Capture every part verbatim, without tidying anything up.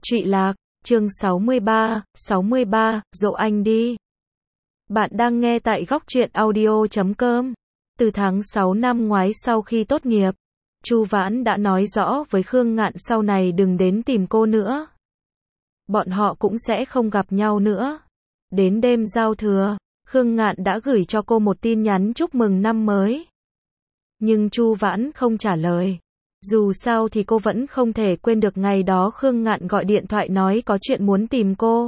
Trụy Lạc, chương sáu mươi ba, sáu mươi ba, dỗ anh đi. Bạn đang nghe tại góc truyện audio chấm com. Từ tháng sáu năm ngoái sau khi tốt nghiệp, Chu Vãn đã nói rõ với Khương Ngạn sau này đừng đến tìm cô nữa. Bọn họ cũng sẽ không gặp nhau nữa. Đến đêm giao thừa, Khương Ngạn đã gửi cho cô một tin nhắn chúc mừng năm mới. Nhưng Chu Vãn không trả lời. Dù sao thì cô vẫn không thể quên được ngày đó Khương Ngạn gọi điện thoại nói có chuyện muốn tìm cô.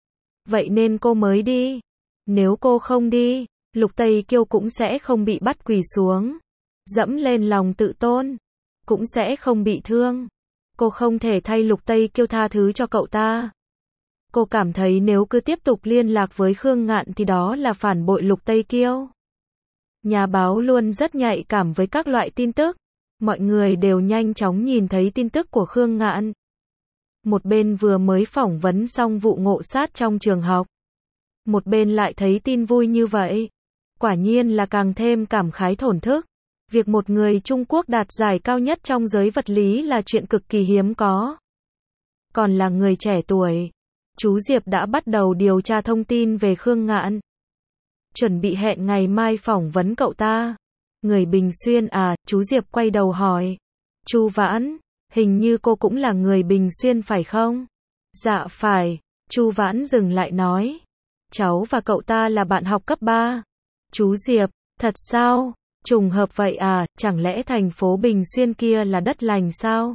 Vậy nên cô mới đi. Nếu cô không đi, Lục Tây Kiêu cũng sẽ không bị bắt quỳ xuống, dẫm lên lòng tự tôn, cũng sẽ không bị thương. Cô không thể thay Lục Tây Kiêu tha thứ cho cậu ta. Cô cảm thấy nếu cứ tiếp tục liên lạc với Khương Ngạn thì đó là phản bội Lục Tây Kiêu. Nhà báo luôn rất nhạy cảm với các loại tin tức. Mọi người đều nhanh chóng nhìn thấy tin tức của Khương Ngạn. Một bên vừa mới phỏng vấn xong vụ ngộ sát trong trường học, một bên lại thấy tin vui như vậy. Quả nhiên là càng thêm cảm khái thổn thức. Việc một người Trung Quốc đạt giải cao nhất trong giới vật lý là chuyện cực kỳ hiếm có. Còn là người trẻ tuổi, chú Diệp đã bắt đầu điều tra thông tin về Khương Ngạn. Chuẩn bị hẹn ngày mai phỏng vấn cậu ta. Người Bình Xuyên à, chú Diệp quay đầu hỏi. Chu Vãn, hình như cô cũng là người Bình Xuyên phải không? Dạ phải, Chu Vãn dừng lại nói. Cháu và cậu ta là bạn học cấp ba. Chú Diệp, thật sao? Trùng hợp vậy à, chẳng lẽ thành phố Bình Xuyên kia là đất lành sao?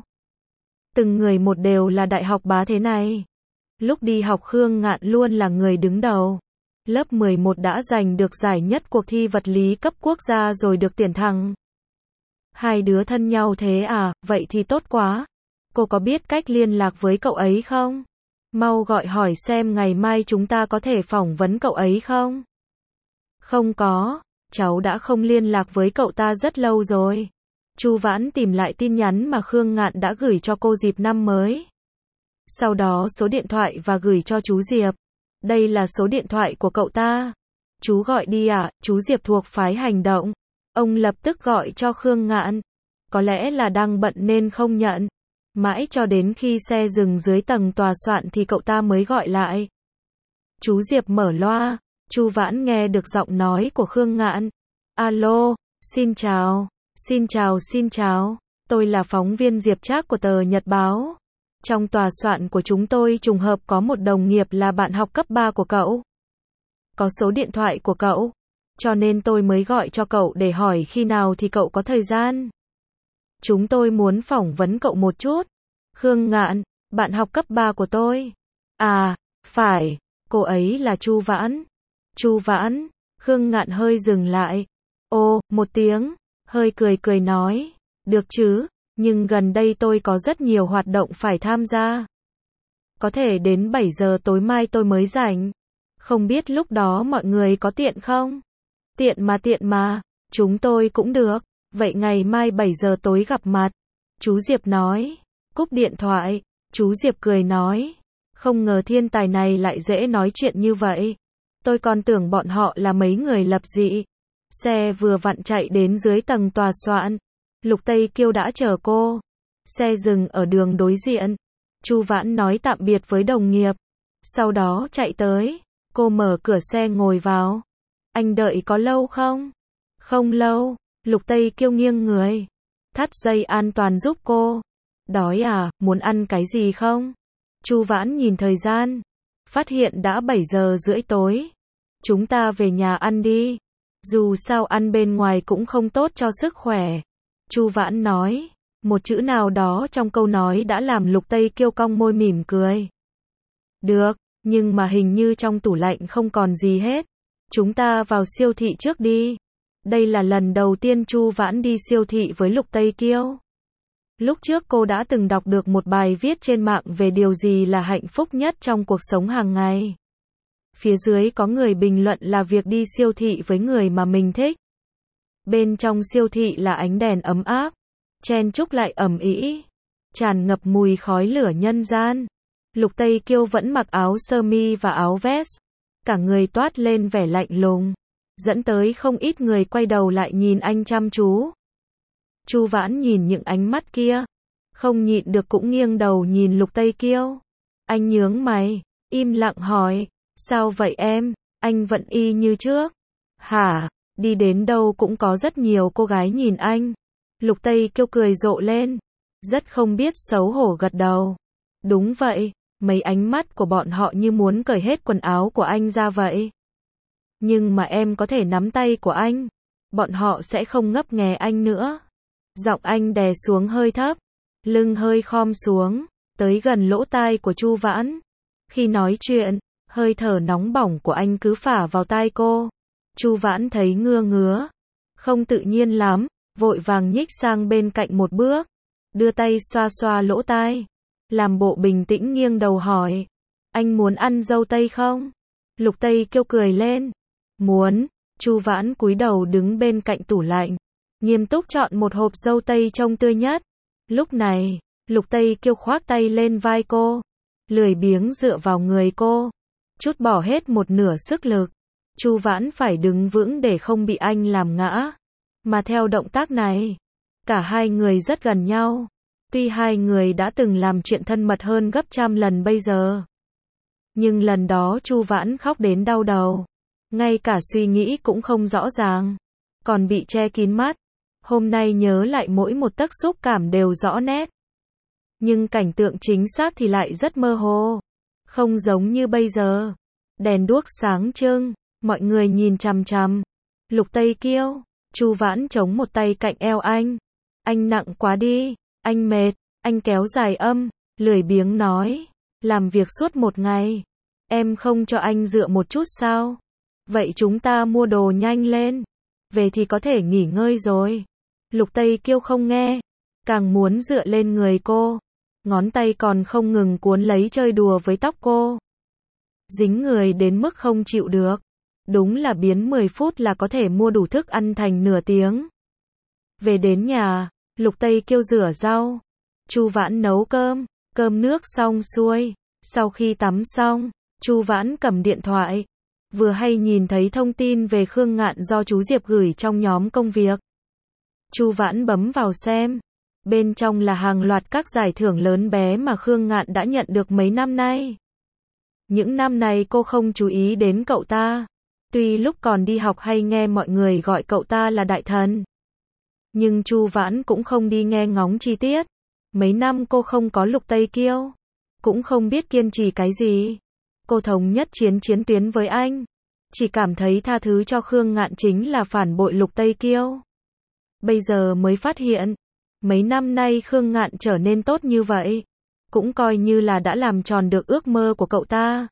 Từng người một đều là đại học bá thế này. Lúc đi học Khương Ngạn luôn là người đứng đầu. Lớp mười một đã giành được giải nhất cuộc thi vật lý cấp quốc gia rồi được tuyển thẳng. Hai đứa thân nhau thế à, vậy thì tốt quá. Cô có biết cách liên lạc với cậu ấy không? Mau gọi hỏi xem ngày mai chúng ta có thể phỏng vấn cậu ấy không? Không có, cháu đã không liên lạc với cậu ta rất lâu rồi. Chu Vãn tìm lại tin nhắn mà Khương Ngạn đã gửi cho cô dịp năm mới. Sau đó số điện thoại và gửi cho chú Diệp. Đây là số điện thoại của cậu ta. Chú gọi đi à, chú Diệp thuộc phái hành động. Ông lập tức gọi cho Khương Ngạn. Có lẽ là đang bận nên không nhận. Mãi cho đến khi xe dừng dưới tầng tòa soạn thì cậu ta mới gọi lại. Chú Diệp mở loa. Chu Vãn nghe được giọng nói của Khương Ngạn. Alo, xin chào, xin chào xin chào. Tôi là phóng viên Diệp Trác của tờ Nhật Báo. Trong tòa soạn của chúng tôi trùng hợp có một đồng nghiệp là bạn học cấp ba của cậu. Có số điện thoại của cậu. Cho nên tôi mới gọi cho cậu để hỏi khi nào thì cậu có thời gian. Chúng tôi muốn phỏng vấn cậu một chút. Khương Ngạn, bạn học cấp ba của tôi. À, phải, cô ấy là Chu Vãn. Chu Vãn, Khương Ngạn hơi dừng lại. Ồ, một tiếng, hơi cười cười nói. Được chứ, nhưng gần đây tôi có rất nhiều hoạt động phải tham gia. Có thể đến bảy giờ tối mai tôi mới rảnh. Không biết lúc đó mọi người có tiện không? Tiện mà tiện mà, chúng tôi cũng được. Vậy ngày mai bảy giờ tối gặp mặt. Chú Diệp nói. Cúp điện thoại, chú Diệp cười nói. Không ngờ thiên tài này lại dễ nói chuyện như vậy. Tôi còn tưởng bọn họ là mấy người lập dị. Xe vừa vặn chạy đến dưới tầng tòa soạn. Lục Tây Kiêu đã chờ cô. Xe dừng ở đường đối diện. Chu Vãn nói tạm biệt với đồng nghiệp. Sau đó chạy tới. Cô mở cửa xe ngồi vào. Anh đợi có lâu không? Không lâu. Lục Tây Kiêu nghiêng người. Thắt dây an toàn giúp cô. Đói à, muốn ăn cái gì không? Chu Vãn nhìn thời gian. Phát hiện đã bảy giờ rưỡi tối. Chúng ta về nhà ăn đi. Dù sao ăn bên ngoài cũng không tốt cho sức khỏe. Chu Vãn nói. Một chữ nào đó trong câu nói đã làm Lục Tây Kiêu cong môi mỉm cười. Được, nhưng mà hình như trong tủ lạnh không còn gì hết. Chúng ta vào siêu thị trước đi. Đây là lần đầu tiên Chu Vãn đi siêu thị với Lục Tây Kiêu. Lúc trước cô đã từng đọc được một bài viết trên mạng về điều gì là hạnh phúc nhất trong cuộc sống hàng ngày. Phía dưới có người bình luận là việc đi siêu thị với người mà mình thích. Bên trong siêu thị là ánh đèn ấm áp, chen chúc lại ầm ĩ, tràn ngập mùi khói lửa nhân gian. Lục Tây Kiêu vẫn mặc áo sơ mi và áo vest, cả người toát lên vẻ lạnh lùng, dẫn tới không ít người quay đầu lại nhìn anh chăm chú. Chu Vãn nhìn những ánh mắt kia, không nhịn được cũng nghiêng đầu nhìn Lục Tây Kiêu. Anh nhướng mày, im lặng hỏi, sao vậy em, anh vẫn y như trước. Hả, đi đến đâu cũng có rất nhiều cô gái nhìn anh. Lục Tây Kiêu cười rộ lên, rất không biết xấu hổ gật đầu. Đúng vậy, mấy ánh mắt của bọn họ như muốn cởi hết quần áo của anh ra vậy. Nhưng mà em có thể nắm tay của anh, bọn họ sẽ không ngấp nghé anh nữa. Giọng anh đè xuống hơi thấp, lưng hơi khom xuống, tới gần lỗ tai của Chu Vãn. Khi nói chuyện, hơi thở nóng bỏng của anh cứ phả vào tai cô. Chu Vãn thấy ngứa ngứa, không tự nhiên lắm, vội vàng nhích sang bên cạnh một bước, đưa tay xoa xoa lỗ tai, làm bộ bình tĩnh nghiêng đầu hỏi, anh muốn ăn dâu tây không? Lục Tây Kiêu cười lên, muốn. Chu Vãn cúi đầu đứng bên cạnh tủ lạnh, nghiêm túc chọn một hộp dâu tây trông tươi nhất. Lúc này, Lục Tây Kiêu khoác tay lên vai cô, lười biếng dựa vào người cô, trút bỏ hết một nửa sức lực. Chu Vãn phải đứng vững để không bị anh làm ngã. Mà theo động tác này, cả hai người rất gần nhau. Tuy hai người đã từng làm chuyện thân mật hơn gấp trăm lần bây giờ, nhưng lần đó Chu Vãn khóc đến đau đầu, ngay cả suy nghĩ cũng không rõ ràng, còn bị che kín mắt. Hôm nay nhớ lại mỗi một tấc xúc cảm đều rõ nét, nhưng cảnh tượng chính xác thì lại rất mơ hồ, không giống như bây giờ. Đèn đuốc sáng trưng, mọi người nhìn chằm chằm. Lục Tây Kiêu, Chu Vãn chống một tay cạnh eo anh. Anh nặng quá đi, anh mệt. Anh kéo dài âm, lười biếng nói, làm việc suốt một ngày, em không cho anh dựa một chút sao? Vậy chúng ta mua đồ nhanh lên, về thì có thể nghỉ ngơi rồi. Lục Tây Kiêu không nghe, càng muốn dựa lên người cô, ngón tay còn không ngừng cuốn lấy chơi đùa với tóc cô. Dính người đến mức không chịu được, đúng là biến mười phút là có thể mua đủ thức ăn thành nửa tiếng. Về đến nhà, Lục Tây Kiêu rửa rau, Chu Vãn nấu cơm, cơm nước xong xuôi. Sau khi tắm xong, Chu Vãn cầm điện thoại, vừa hay nhìn thấy thông tin về Khương Ngạn do chú Diệp gửi trong nhóm công việc. Chu Vãn bấm vào xem, bên trong là hàng loạt các giải thưởng lớn bé mà Khương Ngạn đã nhận được mấy năm nay. Những năm này cô không chú ý đến cậu ta, tuy lúc còn đi học hay nghe mọi người gọi cậu ta là đại thần, nhưng Chu Vãn cũng không đi nghe ngóng chi tiết. Mấy năm cô không có Lục Tây Kiêu, cũng không biết kiên trì cái gì. Cô thống nhất chiến chiến tuyến với anh, chỉ cảm thấy tha thứ cho Khương Ngạn chính là phản bội Lục Tây Kiêu. Bây giờ mới phát hiện, mấy năm nay Khương Ngạn trở nên tốt như vậy, cũng coi như là đã làm tròn được ước mơ của cậu ta.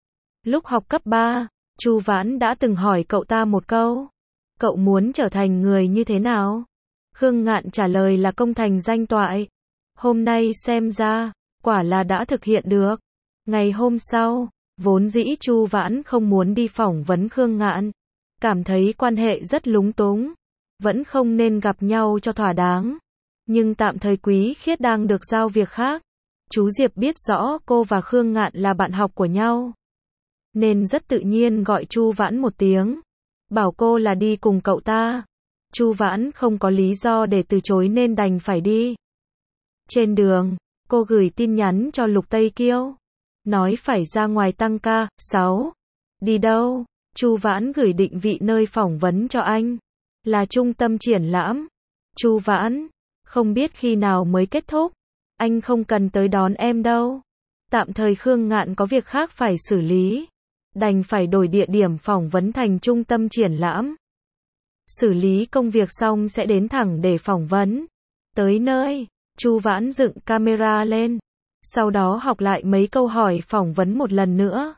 Lúc học cấp ba, Chu Vãn đã từng hỏi cậu ta một câu, cậu muốn trở thành người như thế nào? Khương Ngạn trả lời là công thành danh toại. Hôm nay xem ra, quả là đã thực hiện được. Ngày hôm sau, vốn dĩ Chu Vãn không muốn đi phỏng vấn Khương Ngạn, cảm thấy quan hệ rất lúng túng, vẫn không nên gặp nhau cho thỏa đáng. Nhưng tạm thời Quý Khiết đang được giao việc khác. Chú Diệp biết rõ cô và Khương Ngạn là bạn học của nhau, nên rất tự nhiên gọi Chu Vãn một tiếng, bảo cô là đi cùng cậu ta. Chu Vãn không có lý do để từ chối nên đành phải đi. Trên đường, cô gửi tin nhắn cho Lục Tây Kiêu, nói phải ra ngoài tăng ca. Sáu. Đi đâu? Chu Vãn gửi định vị nơi phỏng vấn cho anh, là trung tâm triển lãm. Chu Vãn, không biết khi nào mới kết thúc, anh không cần tới đón em đâu. Tạm thời Khương Ngạn có việc khác phải xử lý, đành phải đổi địa điểm phỏng vấn thành trung tâm triển lãm. Xử lý công việc xong sẽ đến thẳng để phỏng vấn. Tới nơi, Chu Vãn dựng camera lên, sau đó học lại mấy câu hỏi phỏng vấn một lần nữa.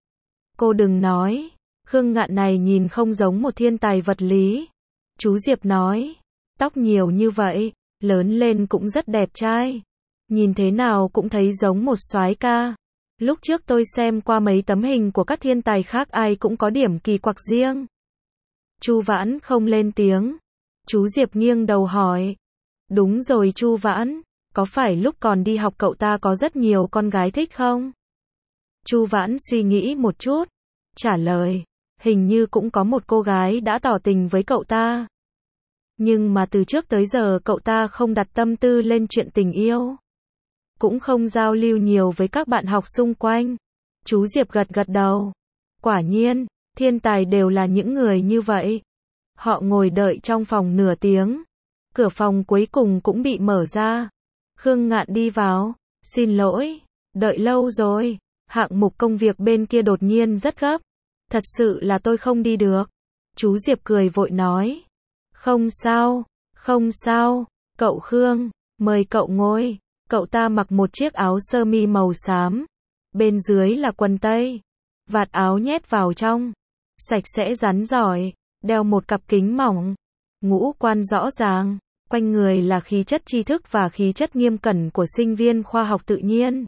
Cô đừng nói, Khương Ngạn này nhìn không giống một thiên tài vật lý. Chú Diệp nói, tóc nhiều như vậy, lớn lên cũng rất đẹp trai, nhìn thế nào cũng thấy giống một soái ca. Lúc trước tôi xem qua mấy tấm hình của các thiên tài khác ai cũng có điểm kỳ quặc riêng. Chu Vãn không lên tiếng. Chú Diệp nghiêng đầu hỏi, đúng rồi Chu Vãn, có phải lúc còn đi học cậu ta có rất nhiều con gái thích không? Chu Vãn suy nghĩ một chút, trả lời, hình như cũng có một cô gái đã tỏ tình với cậu ta. Nhưng mà từ trước tới giờ cậu ta không đặt tâm tư lên chuyện tình yêu. cũng không giao lưu nhiều với các bạn học xung quanh. Chú Diệp gật gật đầu. Quả nhiên, thiên tài đều là những người như vậy. Họ ngồi đợi trong phòng nửa tiếng. Cửa phòng cuối cùng cũng bị mở ra. Khương Ngạn đi vào. Xin lỗi, đợi lâu rồi. Hạng mục công việc bên kia đột nhiên rất gấp. Thật sự là tôi không đi được. Chú Diệp cười vội nói. Không sao, không sao, cậu Khương, mời cậu ngồi. Cậu ta mặc một chiếc áo sơ mi màu xám. Bên dưới là quần tây. Vạt áo nhét vào trong. Sạch sẽ rắn giỏi. Đeo một cặp kính mỏng. Ngũ quan rõ ràng. Quanh người là khí chất tri thức và khí chất nghiêm cẩn của sinh viên khoa học tự nhiên.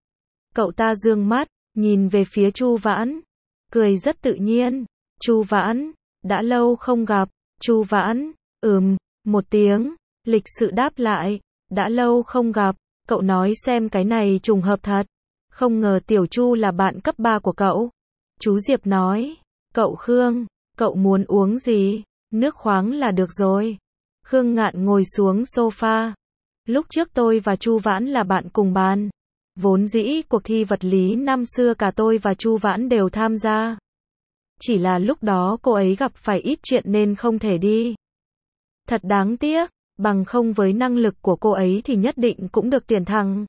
Cậu ta dương mắt, nhìn về phía Chu Vãn. Cười rất tự nhiên. Chu Vãn, đã lâu không gặp. Chu Vãn, ừm, một tiếng. Lịch sự đáp lại. Đã lâu không gặp. Cậu nói xem cái này trùng hợp thật. Không ngờ Tiểu Chu là bạn cấp ba của cậu. Chú Diệp nói. Cậu Khương, cậu muốn uống gì? Nước khoáng là được rồi. Khương Ngạn ngồi xuống sofa. Lúc trước tôi và Chu Vãn là bạn cùng bàn. Vốn dĩ cuộc thi vật lý năm xưa cả tôi và Chu Vãn đều tham gia. Chỉ là lúc đó cô ấy gặp phải ít chuyện nên không thể đi. Thật đáng tiếc, bằng không với năng lực của cô ấy thì nhất định cũng được tuyển thẳng.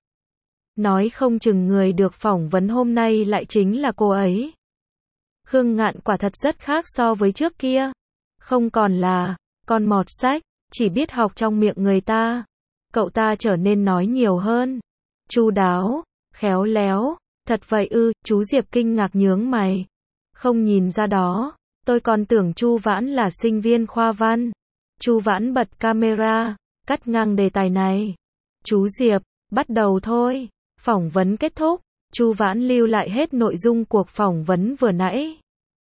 Nói không chừng người được phỏng vấn hôm nay lại chính là cô ấy. Khương Ngạn quả thật rất khác so với trước kia. Không còn là con mọt sách, chỉ biết học trong miệng người ta. Cậu ta trở nên nói nhiều hơn. Chu đáo, khéo léo. Thật vậy ư? Chú Diệp kinh ngạc nhướng mày. Không nhìn ra đó, tôi còn tưởng Chu Vãn là sinh viên khoa văn. Chu Vãn bật camera, cắt ngang đề tài này. Chú Diệp, bắt đầu thôi. Phỏng vấn kết thúc. Chu Vãn lưu lại hết nội dung cuộc phỏng vấn vừa nãy.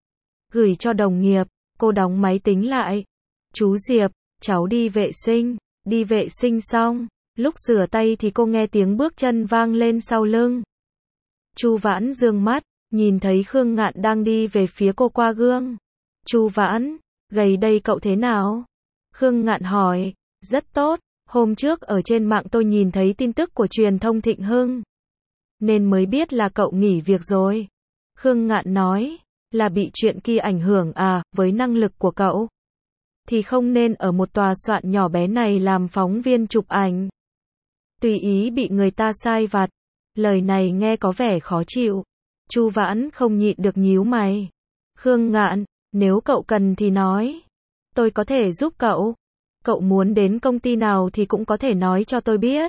Gửi cho đồng nghiệp, cô đóng máy tính lại. Chú Diệp, cháu đi vệ sinh. Đi vệ sinh xong, lúc rửa tay thì cô nghe tiếng bước chân vang lên sau lưng. Chu Vãn dương mắt, nhìn thấy Khương Ngạn đang đi về phía cô qua gương. Chu Vãn, gầy đây cậu thế nào? Khương Ngạn hỏi. Rất tốt, hôm trước ở trên mạng tôi nhìn thấy tin tức của truyền thông Thịnh Hưng. Nên mới biết là cậu nghỉ việc rồi. Khương Ngạn nói. Là bị chuyện kia ảnh hưởng à? Với năng lực của cậu thì không nên ở một tòa soạn nhỏ bé này làm phóng viên chụp ảnh. Tùy ý bị người ta sai vặt. Lời này nghe có vẻ khó chịu. Chu Vãn không nhịn được nhíu mày. Khương Ngạn, nếu cậu cần thì nói. Tôi có thể giúp cậu. Cậu muốn đến công ty nào thì cũng có thể nói cho tôi biết.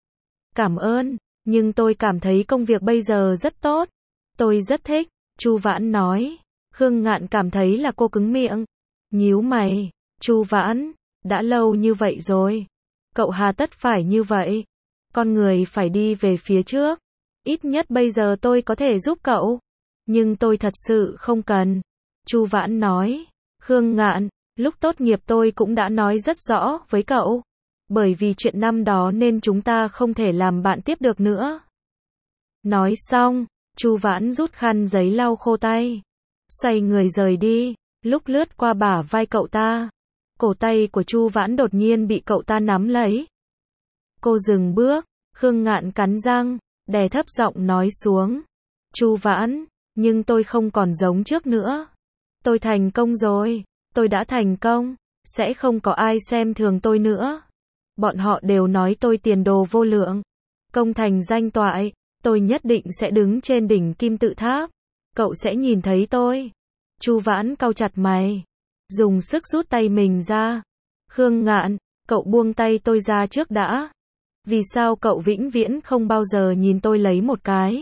Cảm ơn, nhưng tôi cảm thấy công việc bây giờ rất tốt. Tôi rất thích, Chu Vãn nói. Khương Ngạn cảm thấy là cô cứng miệng. Nhíu mày. Chu Vãn, đã lâu như vậy rồi. Cậu hà tất phải như vậy. Con người phải đi về phía trước. Ít nhất bây giờ tôi có thể giúp cậu. Nhưng tôi thật sự không cần. Chu Vãn nói. Khương Ngạn, lúc tốt nghiệp tôi cũng đã nói rất rõ với cậu. Bởi vì chuyện năm đó nên chúng ta không thể làm bạn tiếp được nữa. Nói xong, Chu Vãn rút khăn giấy lau khô tay. Xoay người rời đi, lúc lướt qua bả vai cậu ta. Cổ tay của Chu Vãn đột nhiên bị cậu ta nắm lấy. Cô dừng bước, Khương Ngạn cắn răng, đè thấp giọng nói xuống. Chu Vãn, nhưng tôi không còn giống trước nữa. Tôi thành công rồi, tôi đã thành công, sẽ không có ai xem thường tôi nữa. Bọn họ đều nói tôi tiền đồ vô lượng, công thành danh toại, tôi nhất định sẽ đứng trên đỉnh kim tự tháp. Cậu sẽ nhìn thấy tôi. Chu Vãn cau chặt mày, dùng sức rút tay mình ra. Khương Ngạn, cậu buông tay tôi ra trước đã. Vì sao cậu vĩnh viễn không bao giờ nhìn tôi lấy một cái?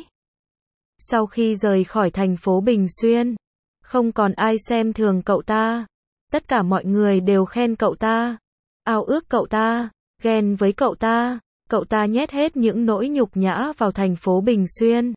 Sau khi rời khỏi thành phố Bình Xuyên, không còn ai xem thường cậu ta. Tất cả mọi người đều khen cậu ta, ao ước cậu ta, ghen với cậu ta. Cậu ta nhét hết những nỗi nhục nhã vào thành phố Bình Xuyên.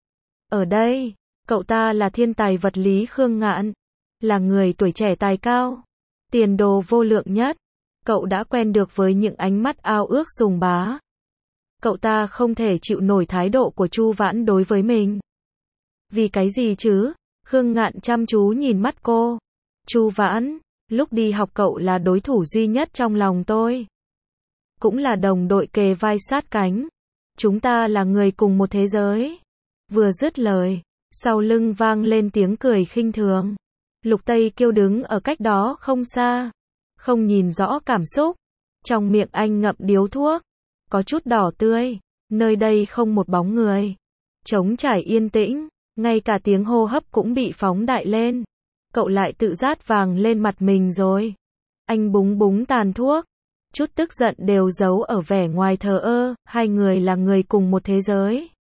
Ở đây, cậu ta là thiên tài vật lý Khương Ngạn, là người tuổi trẻ tài cao, tiền đồ vô lượng nhất. Cậu đã quen được với những ánh mắt ao ước sùng bá. Cậu ta không thể chịu nổi thái độ của Chu Vãn đối với mình. Vì cái gì chứ? Khương Ngạn chăm chú nhìn mắt cô. Chu Vãn, lúc đi học cậu là đối thủ duy nhất trong lòng tôi. Cũng là đồng đội kề vai sát cánh. Chúng ta là người cùng một thế giới. Vừa dứt lời, sau lưng vang lên tiếng cười khinh thường. Lục Tây Kiêu đứng ở cách đó không xa, không nhìn rõ cảm xúc. Trong miệng anh ngậm điếu thuốc, có chút đỏ tươi. Nơi đây không một bóng người. Trống trải yên tĩnh, ngay cả tiếng hô hấp cũng bị phóng đại lên. Cậu lại tự rát vàng lên mặt mình rồi. Anh búng búng tàn thuốc, chút tức giận đều giấu ở vẻ ngoài thờ ơ. Hai người là người cùng một thế giới.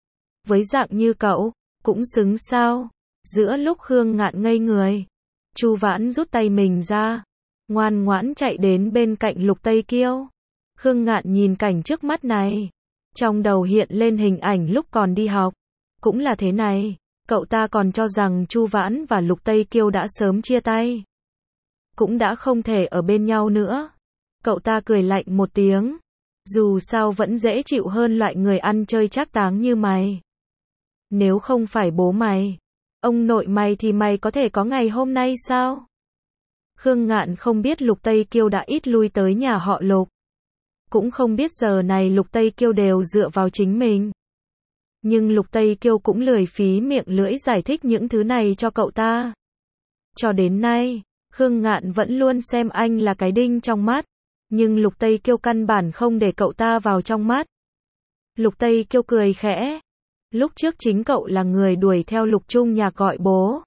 Với dạng như cậu, cũng xứng sao? Giữa lúc Khương Ngạn ngây người, Chu Vãn rút tay mình ra, ngoan ngoãn chạy đến bên cạnh Lục Tây Kiêu. Khương Ngạn nhìn cảnh trước mắt này, trong đầu hiện lên hình ảnh lúc còn đi học. Cũng là thế này, cậu ta còn cho rằng Chu Vãn và Lục Tây Kiêu đã sớm chia tay. Cũng đã không thể ở bên nhau nữa. Cậu ta cười lạnh một tiếng. Dù sao vẫn dễ chịu hơn loại người ăn chơi trác táng như mày. Nếu không phải bố mày, ông nội mày thì mày có thể có ngày hôm nay sao? Khương Ngạn không biết Lục Tây Kiêu đã ít lui tới nhà họ Lục. Cũng không biết giờ này Lục Tây Kiêu đều dựa vào chính mình. Nhưng Lục Tây Kiêu cũng lười phí miệng lưỡi giải thích những thứ này cho cậu ta. Cho đến nay, Khương Ngạn vẫn luôn xem anh là cái đinh trong mắt. Nhưng Lục Tây Kiêu căn bản không để cậu ta vào trong mắt. Lục Tây Kiêu cười khẽ. Lúc trước chính cậu là người đuổi theo Lục Trung Nhạc gọi bố.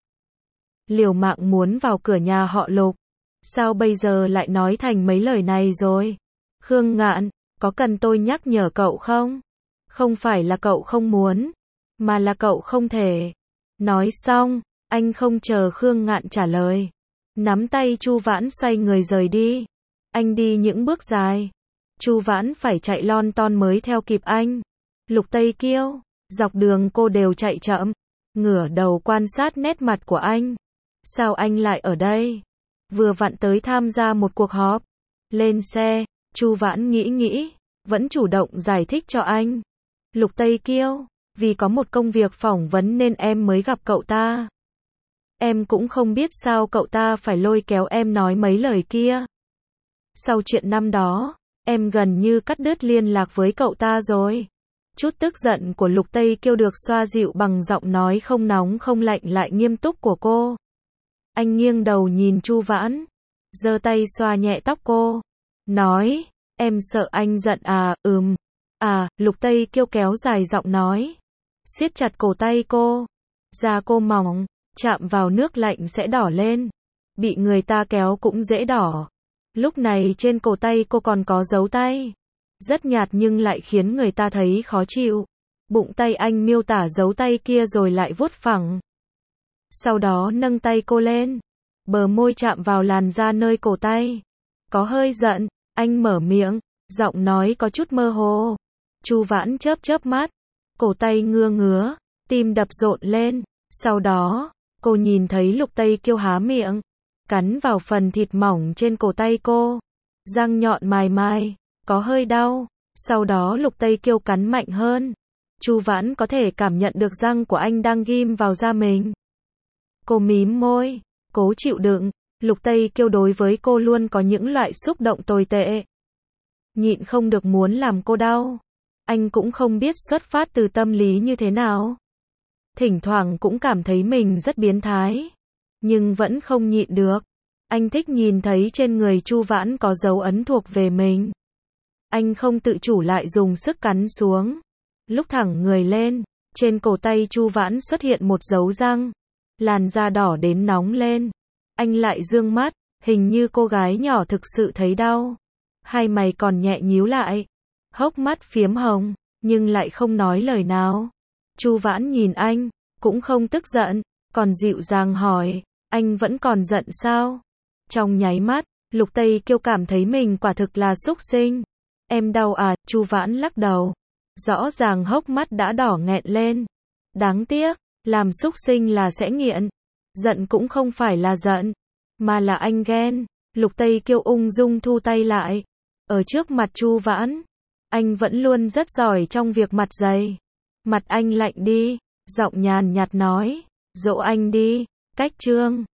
Liều mạng muốn vào cửa nhà họ Lục. Sao bây giờ lại nói thành mấy lời này rồi? Khương Ngạn, có cần tôi nhắc nhở cậu không? Không phải là cậu không muốn, mà là cậu không thể. Nói xong, anh không chờ Khương Ngạn trả lời. Nắm tay Chu Vãn xoay người rời đi. Anh đi những bước dài. Chu Vãn phải chạy lon ton mới theo kịp anh. Lục Tây Kiêu, dọc đường cô đều chạy chậm, ngửa đầu quan sát nét mặt của anh. Sao anh lại ở đây? Vừa vặn tới tham gia một cuộc họp. Lên xe, Chu Vãn nghĩ nghĩ, vẫn chủ động giải thích cho anh. Lục Tây Kiêu, vì có một công việc phỏng vấn nên em mới gặp cậu ta. Em cũng không biết sao cậu ta phải lôi kéo em nói mấy lời kia. Sau chuyện năm đó, em gần như cắt đứt liên lạc với cậu ta rồi. Chút tức giận của Lục Tây Kiêu được xoa dịu bằng giọng nói không nóng không lạnh lại nghiêm túc của cô. Anh nghiêng đầu nhìn Chu Vãn, giơ tay xoa nhẹ tóc cô, nói, em sợ anh giận à? Ừm. À, Lục Tây Kiêu kéo dài giọng nói, siết chặt cổ tay cô. Da cô mỏng, chạm vào nước lạnh sẽ đỏ lên, bị người ta kéo cũng dễ đỏ. Lúc này trên cổ tay cô còn có dấu tay, rất nhạt nhưng lại khiến người ta thấy khó chịu. Bụng tay anh miêu tả dấu tay kia rồi lại vuốt phẳng. Sau đó nâng tay cô lên, bờ môi chạm vào làn da nơi cổ tay. Có hơi giận, anh mở miệng, giọng nói có chút mơ hồ. Chu Vãn chớp chớp mắt, cổ tay ngứa ngứa, tim đập rộn lên. Sau đó, cô nhìn thấy Lục Tây Kiêu há miệng, cắn vào phần thịt mỏng trên cổ tay cô. Răng nhọn mài mài, có hơi đau. Sau đó Lục Tây Kiêu cắn mạnh hơn. Chu Vãn có thể cảm nhận được răng của anh đang ghim vào da mình. Cô mím môi, cố chịu đựng. Lục Tây Kiêu đối với cô luôn có những loại xúc động tồi tệ. Nhịn không được muốn làm cô đau. Anh cũng không biết xuất phát từ tâm lý như thế nào. Thỉnh thoảng cũng cảm thấy mình rất biến thái. Nhưng vẫn không nhịn được. Anh thích nhìn thấy trên người Chu Vãn có dấu ấn thuộc về mình. Anh không tự chủ lại dùng sức cắn xuống. Lúc thẳng người lên, trên cổ tay Chu Vãn xuất hiện một dấu răng. Làn da đỏ đến nóng lên. Anh lại dương mắt, hình như cô gái nhỏ thực sự thấy đau. Hai mày còn nhẹ nhíu lại. Hốc mắt phiếm hồng, nhưng lại không nói lời nào. Chu Vãn nhìn anh, cũng không tức giận, còn dịu dàng hỏi, anh vẫn còn giận sao? Trong nháy mắt, Lục Tây Kiêu cảm thấy mình quả thực là xúc sinh. Em đau à? Chu Vãn lắc đầu. Rõ ràng hốc mắt đã đỏ nghẹn lên. Đáng tiếc, làm xúc sinh là sẽ nghiện. Giận cũng không phải là giận, mà là anh ghen. Lục Tây Kiêu ung dung thu tay lại. Ở trước mặt Chu Vãn, anh vẫn luôn rất giỏi trong việc mặt dày. Mặt anh lạnh đi, giọng nhàn nhạt nói, dỗ anh đi, cách chương.